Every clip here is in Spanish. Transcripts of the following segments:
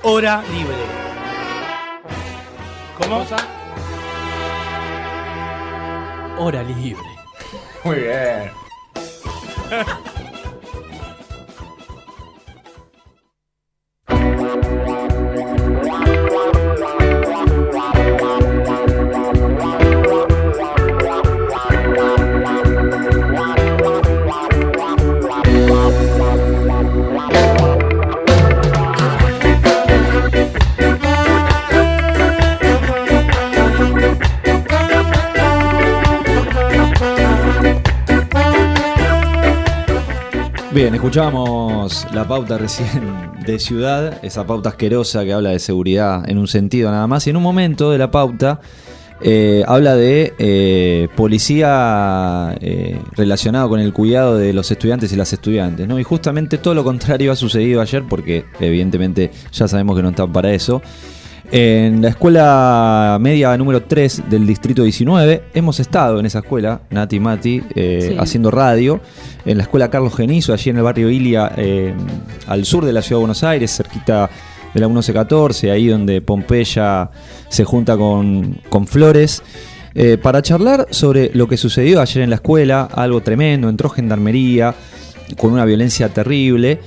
Hora libre. ¿Cómo? Hora libre. Muy bien. Bien, escuchamos la pauta recién de Ciudad, esa pauta asquerosa que habla de seguridad en un sentido nada más, y en un momento de la pauta habla de policía relacionado con el cuidado de los estudiantes y las estudiantes, ¿no? Y justamente todo lo contrario ha sucedido ayer, porque evidentemente ya sabemos que no están para eso. En la escuela media número 3 del distrito 19, hemos estado en esa escuela, Nati y Mati, sí, haciendo radio, en la escuela Carlos Genizo, allí en el barrio Ilia, al sur de la ciudad de Buenos Aires, cerquita de la 1114, ahí donde Pompeya se junta con Flores, para charlar sobre lo que sucedió ayer en la escuela, algo tremendo. Entró gendarmería con una violencia terrible.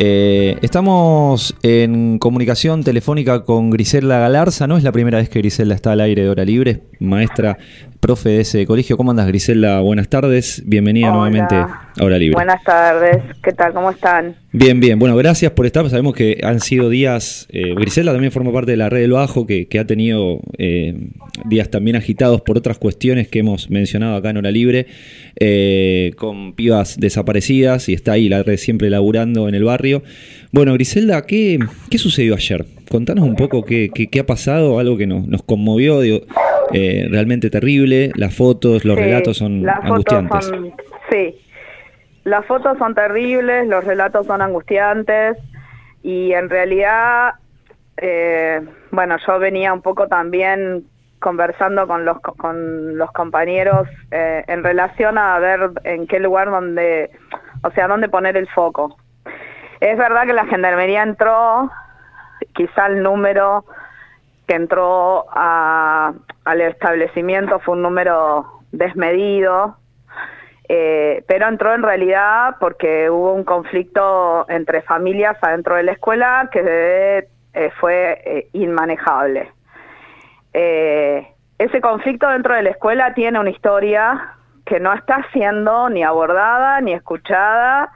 Estamos en comunicación telefónica con Griselda Galarza. No es la primera vez que Griselda está al aire de Hora Libre, maestra, profe de ese colegio. ¿Cómo andas, Griselda? Buenas tardes, bienvenida nuevamente a Hora Libre. Buenas tardes, ¿qué tal? ¿Cómo están? Bien, bien, bueno, gracias por estar. Sabemos que han sido días, Griselda también forma parte de la Red del Bajo, que ha tenido días también agitados por otras cuestiones que hemos mencionado acá en Hora Libre, con pibas desaparecidas, y está ahí la red siempre laburando en el barrio. Bueno, Griselda, ¿qué sucedió ayer? Contanos un poco qué ha pasado, algo que nos conmovió, digo, realmente terrible. Las fotos, los relatos son angustiantes. Las fotos son terribles, los relatos son angustiantes, y en realidad, yo venía un poco también conversando con los compañeros en relación a ver en qué lugar dónde poner el foco. Es verdad que la gendarmería entró, quizá el número que entró al establecimiento fue un número desmedido, pero entró en realidad porque hubo un conflicto entre familias adentro de la escuela que fue inmanejable. Ese conflicto dentro de la escuela tiene una historia que no está siendo ni abordada ni escuchada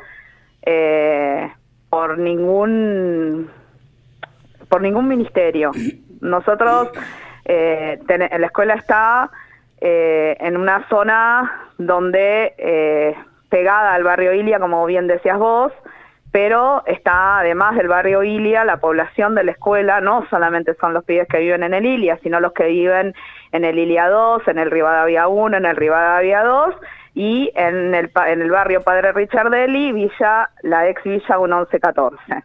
por ningún ministerio. Nosotros, la escuela está en una zona donde pegada al barrio Ilia, como bien decías vos, pero está, además del barrio Ilia, la población de la escuela no solamente son los pibes que viven en el Ilia, sino los que viven en el Ilia 2, en el Rivadavia 1, en el Rivadavia 2, y en el barrio Padre Richardelli, la ex Villa 1114.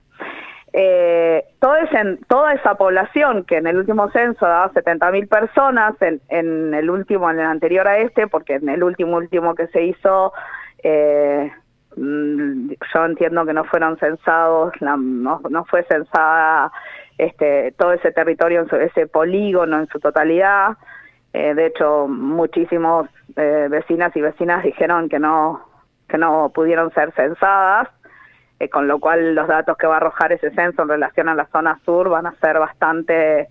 Toda esa población, que en el último censo daba 70.000 personas, en el anterior a este, porque en el último que se hizo, yo entiendo que no fueron censados, no fue censada todo ese territorio, ese polígono en su totalidad. De hecho, muchísimos vecinas y vecinas dijeron que no pudieron ser censadas, con lo cual los datos que va a arrojar ese censo en relación a la zona sur van a ser bastante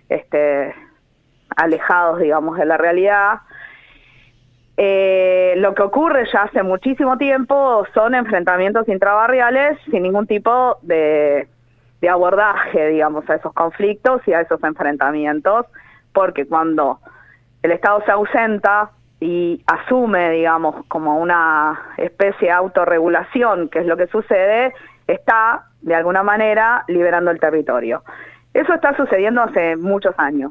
alejados, digamos, de la realidad. Lo que ocurre ya hace muchísimo tiempo son enfrentamientos intrabarriales sin ningún tipo de abordaje, digamos, a esos conflictos y a esos enfrentamientos, porque cuando el Estado se ausenta y asume, digamos, como una especie de autorregulación, que es lo que sucede, está, de alguna manera, liberando el territorio. Eso está sucediendo hace muchos años.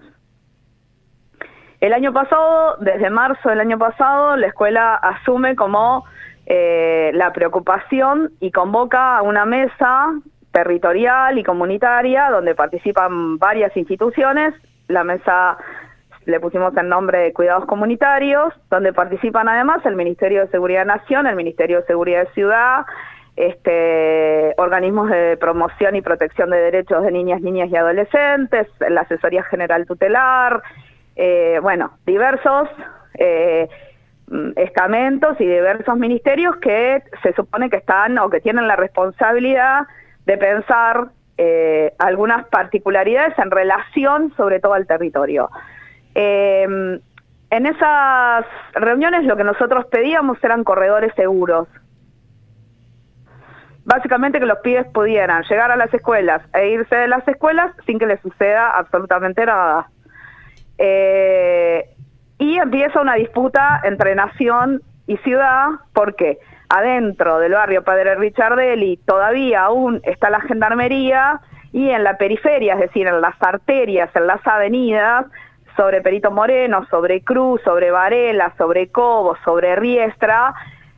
El año pasado, desde marzo del año pasado, la escuela asume como la preocupación y convoca a una mesa territorial y comunitaria donde participan varias instituciones. La mesa le pusimos el nombre de Cuidados Comunitarios, donde participan además el Ministerio de Seguridad de Nación, el Ministerio de Seguridad de Ciudad, organismos de promoción y protección de derechos de niñas y adolescentes, la Asesoría General Tutelar, diversos estamentos y diversos ministerios que se supone que están o que tienen la responsabilidad de pensar algunas particularidades en relación sobre todo al territorio. En esas reuniones lo que nosotros pedíamos eran corredores seguros. Básicamente que los pibes pudieran llegar a las escuelas e irse de las escuelas sin que les suceda absolutamente nada. Y empieza una disputa entre nación y ciudad, porque adentro del barrio Padre Richardelli todavía aún está la gendarmería, y en la periferia, es decir, en las arterias, en las avenidas, sobre Perito Moreno, sobre Cruz, sobre Varela, sobre Cobos, sobre Riestra,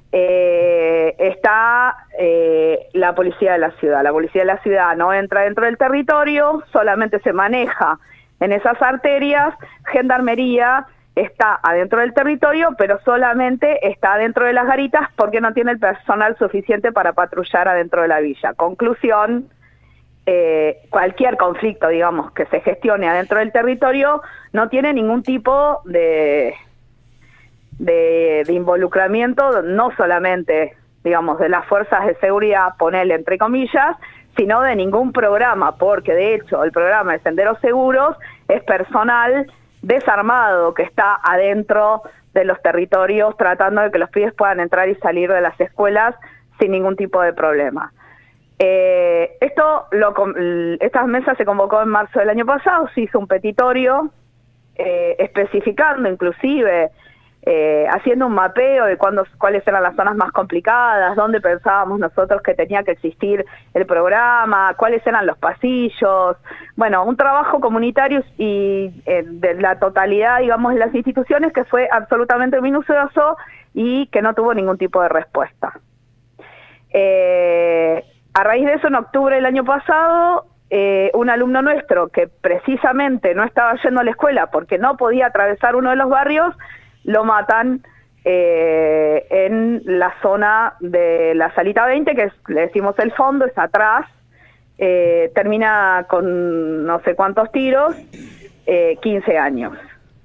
está la policía de la ciudad. La policía de la ciudad no entra dentro del territorio, solamente se maneja en esas arterias. Gendarmería está adentro del territorio, pero solamente está adentro de las garitas porque no tiene el personal suficiente para patrullar adentro de la villa. Conclusión, cualquier conflicto, digamos, que se gestione adentro del territorio no tiene ningún tipo de involucramiento, no solamente, digamos, de las fuerzas de seguridad, ponele entre comillas, sino de ningún programa, porque de hecho el programa de Senderos Seguros es personal desarmado que está adentro de los territorios tratando de que los pibes puedan entrar y salir de las escuelas sin ningún tipo de problema. Esta mesa se convocó en marzo del año pasado, se hizo un petitorio especificando inclusive, haciendo un mapeo de cuáles eran las zonas más complicadas, dónde pensábamos nosotros que tenía que existir el programa, cuáles eran los pasillos, un trabajo comunitario y de la totalidad, digamos, de las instituciones, que fue absolutamente minucioso y que no tuvo ningún tipo de respuesta. A raíz de eso, en octubre del año pasado, un alumno nuestro que precisamente no estaba yendo a la escuela porque no podía atravesar uno de los barrios, lo matan en la zona de la Salita 20, que le decimos el fondo, es atrás, termina con no sé cuántos tiros, 15 años.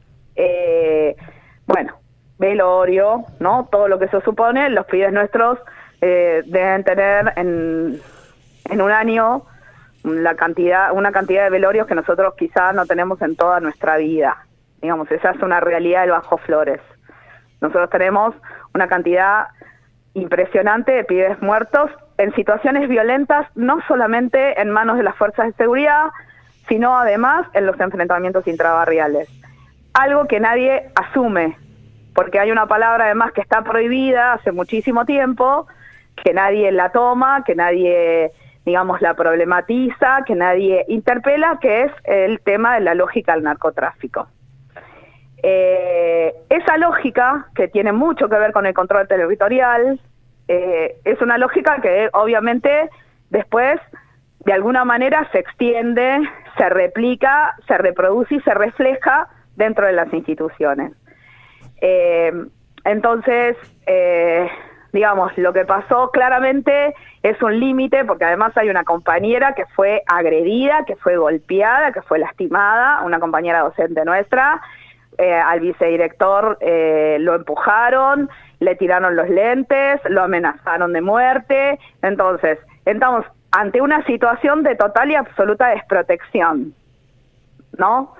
Velorio, ¿no? Todo lo que eso supone. Los pibes nuestros deben tener en un año una cantidad de velorios que nosotros quizás no tenemos en toda nuestra vida. Digamos, esa es una realidad del Bajo Flores. Nosotros tenemos una cantidad impresionante de pibes muertos en situaciones violentas, no solamente en manos de las fuerzas de seguridad, sino además en los enfrentamientos intrabarriales. Algo que nadie asume, porque hay una palabra además que está prohibida hace muchísimo tiempo, que nadie la toma, que nadie, digamos, la problematiza, que nadie interpela, que es el tema de la lógica del narcotráfico. Esa lógica, que tiene mucho que ver con el control territorial, es una lógica que obviamente después de alguna manera se extiende, se replica, se reproduce y se refleja dentro de las instituciones. Entonces, digamos, lo que pasó claramente es un límite, porque además hay una compañera que fue agredida, que fue golpeada, que fue lastimada, una compañera docente nuestra. Al vicedirector lo empujaron, le tiraron los lentes, lo amenazaron de muerte. Entonces, estamos ante una situación de total y absoluta desprotección, ¿no?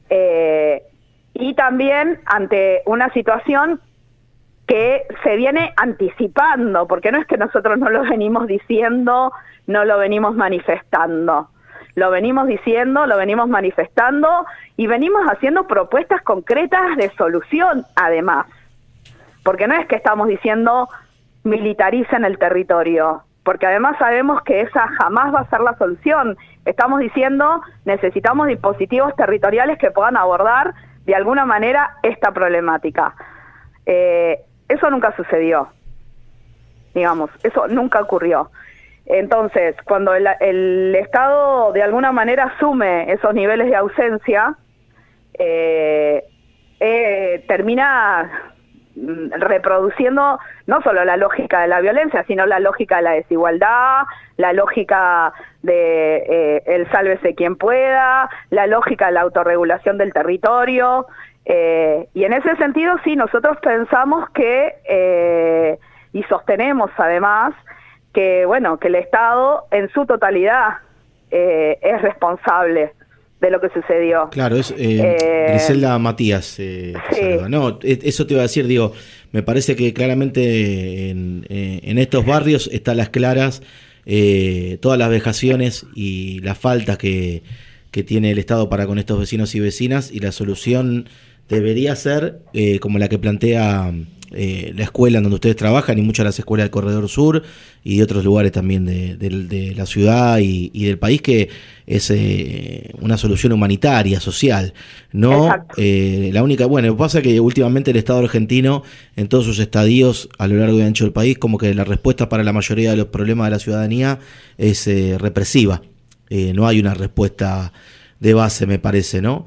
Y también ante una situación que se viene anticipando, porque no es que nosotros no lo venimos diciendo, no lo venimos manifestando. Lo venimos diciendo, lo venimos manifestando y venimos haciendo propuestas concretas de solución, además. Porque no es que estamos diciendo militaricen el territorio, porque además sabemos que esa jamás va a ser la solución. Estamos diciendo necesitamos dispositivos territoriales que puedan abordar de alguna manera esta problemática. Eso nunca sucedió, digamos, eso nunca ocurrió. Entonces, cuando el Estado de alguna manera asume esos niveles de ausencia, termina reproduciendo no solo la lógica de la violencia, sino la lógica de la desigualdad, la lógica de el sálvese quien pueda, la lógica de la autorregulación del territorio, y en ese sentido sí, nosotros pensamos que, y sostenemos además, que bueno, que el Estado en su totalidad es responsable de lo que sucedió. Claro, es Griselda Matías. Sí. No, eso te iba a decir, digo, me parece que claramente en estos barrios están a las claras todas las vejaciones y las faltas que tiene el Estado para con estos vecinos y vecinas, y la solución debería ser como la que plantea la escuela en donde ustedes trabajan, y muchas de las escuelas del Corredor Sur y de otros lugares también de la ciudad y del país, que es una solución humanitaria, social, no la única. Bueno, pasa que últimamente el Estado argentino, en todos sus estadios a lo largo y ancho del país, como que la respuesta para la mayoría de los problemas de la ciudadanía es represiva. No hay una respuesta de base, me parece, ¿no?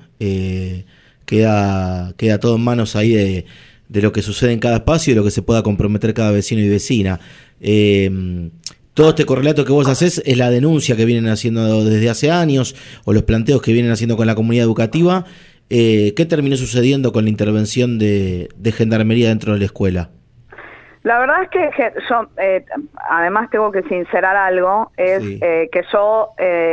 Queda todo en manos ahí de lo que sucede en cada espacio y de lo que se pueda comprometer cada vecino y vecina. Todo este correlato que vos hacés es la denuncia que vienen haciendo desde hace años, o los planteos que vienen haciendo con la comunidad educativa. ¿Qué terminó sucediendo con la intervención de Gendarmería dentro de la escuela? La verdad es que yo, además tengo que sincerar algo, es Sí. Que yo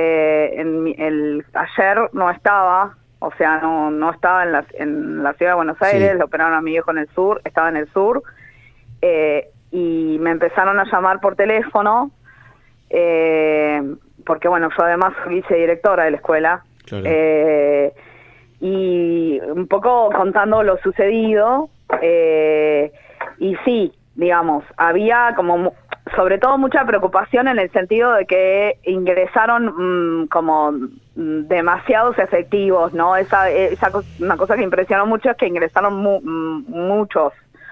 ayer no estaba, o sea, no estaba en la ciudad de Buenos Aires, Sí. lo operaron a mi viejo en el sur, estaba en el sur, y me empezaron a llamar por teléfono, porque bueno, yo además soy vicedirectora de la escuela, Claro. y un poco contando lo sucedido, y sí, digamos, había como sobre todo mucha preocupación en el sentido de que ingresaron como demasiados efectivos, ¿no? Una cosa que impresionó mucho es que ingresaron muchos,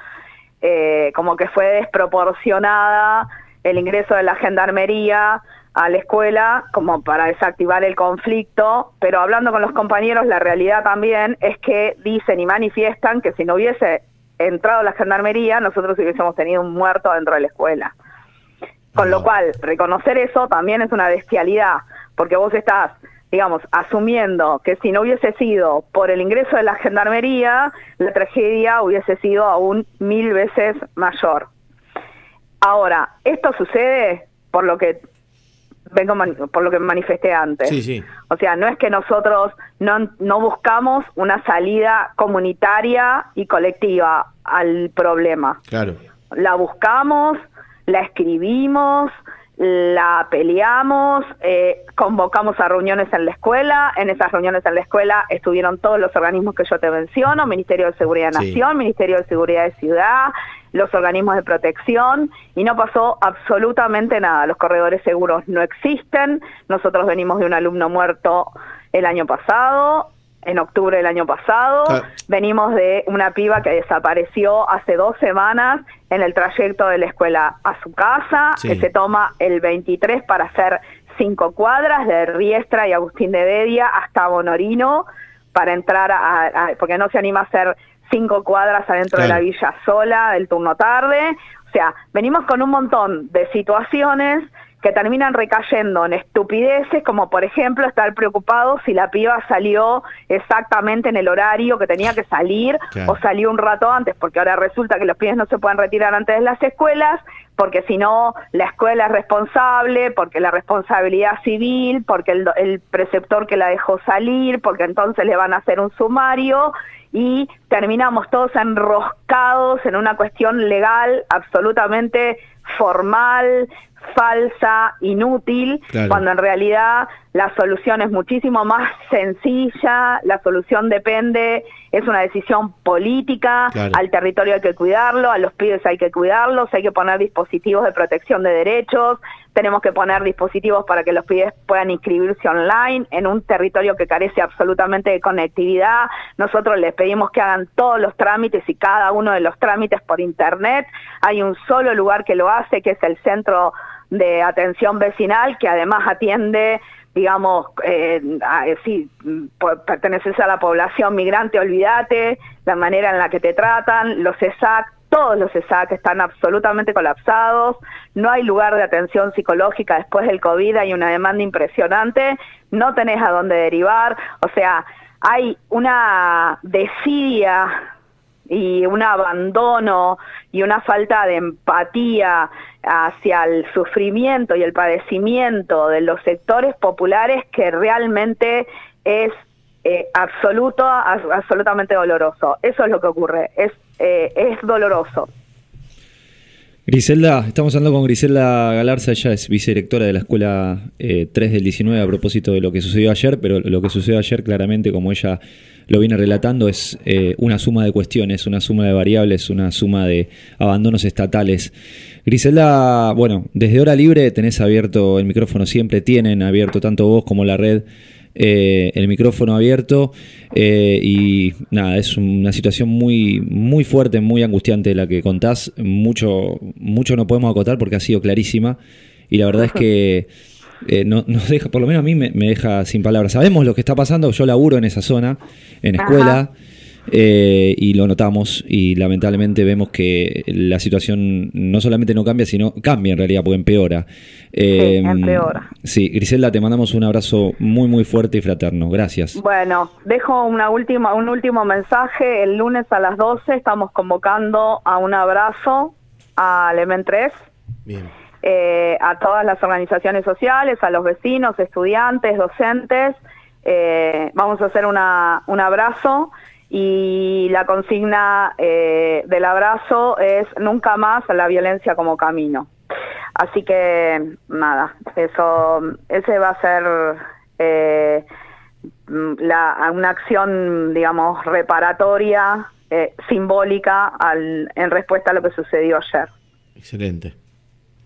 como que fue desproporcionada el ingreso de la Gendarmería a la escuela como para desactivar el conflicto, pero hablando con los compañeros, la realidad también es que dicen y manifiestan que si no hubiese entrado la Gendarmería, nosotros hubiésemos tenido un muerto dentro de la escuela. Con lo cual, reconocer eso también es una bestialidad, porque vos estás, digamos, asumiendo que si no hubiese sido por el ingreso de la Gendarmería, la tragedia hubiese sido aún 1000 veces mayor. Ahora, esto sucede por lo que manifesté antes. Sí, sí. O sea, no es que nosotros no buscamos una salida comunitaria y colectiva al problema. Claro. La buscamos, la escribimos, la peleamos, convocamos a reuniones en la escuela. En esas reuniones en la escuela estuvieron todos los organismos que yo te menciono: Ministerio de Seguridad de Nación, sí. Ministerio de Seguridad de Ciudad, los organismos de protección, y no pasó absolutamente nada. Los corredores seguros no existen. Nosotros venimos de un alumno muerto el año pasado, en octubre del año pasado. Venimos de una piba que desapareció hace 2 semanas en el trayecto de la escuela a su casa, sí. Que se toma el 23 para hacer 5 cuadras de Riestra y Agustín de Bedia hasta Bonorino para entrar porque no se anima a hacer 5 cuadras adentro, claro, de la villa sola del turno tarde. O sea, venimos con un montón de situaciones que terminan recayendo en estupideces, como por ejemplo estar preocupado si la piba salió exactamente en el horario que tenía que salir, claro, o salió un rato antes, porque ahora resulta que los pibes no se pueden retirar antes de las escuelas, porque si no la escuela es responsable, porque la responsabilidad civil, porque el preceptor que la dejó salir, porque entonces le van a hacer un sumario, y terminamos todos enroscados en una cuestión legal absolutamente formal, falsa, inútil, claro, cuando en realidad la solución es muchísimo más sencilla. La solución es una decisión política, claro, al territorio hay que cuidarlo, a los pibes hay que cuidarlos, hay que poner dispositivos de protección de derechos, tenemos que poner dispositivos para que los pibes puedan inscribirse online en un territorio que carece absolutamente de conectividad. Nosotros les pedimos que hagan todos los trámites y cada uno de los trámites por internet. Hay un solo lugar que lo hace, que es el Centro de Atención Vecinal, que además atiende digamos, si perteneces a la población migrante, olvídate, la manera en la que te tratan, los ESAC, todos los ESAC están absolutamente colapsados, no hay lugar de atención psicológica después del COVID, hay una demanda impresionante, no tenés a dónde derivar, o sea, hay una desidia y un abandono y una falta de empatía hacia el sufrimiento y el padecimiento de los sectores populares que realmente es absolutamente doloroso. Eso es lo que ocurre, es doloroso. Griselda, estamos hablando con Griselda Galarza, ella es vicedirectora de la Escuela 3 del 19 a propósito de lo que sucedió ayer, pero lo que sucedió ayer claramente, como ella lo viene relatando, es una suma de cuestiones, una suma de variables, una suma de abandonos estatales. Griselda, bueno, desde Hora Libre tenés abierto el micrófono, siempre tienen abierto tanto vos como la red el micrófono abierto, y nada, es una situación muy fuerte, muy angustiante la que contás. Mucho no podemos acotar porque ha sido clarísima, y la verdad es que nos deja, por lo menos a mí me deja sin palabras. Sabemos lo que está pasando, yo laburo en esa zona, en escuela, y lo notamos, y lamentablemente vemos que la situación no solamente no cambia, sino cambia en realidad, porque empeora. Empeora. Sí, Griselda, te mandamos un abrazo muy fuerte y fraterno. Gracias. Bueno, dejo un último mensaje. El lunes a las 12 estamos convocando a un abrazo a Element 3. Bien. A todas las organizaciones sociales, a los vecinos, estudiantes, docentes. Vamos a hacer un abrazo, y la consigna del abrazo es nunca más a la violencia como camino. Así que nada, ese va a ser una acción, digamos, reparatoria, simbólica en respuesta a lo que sucedió ayer. Excelente.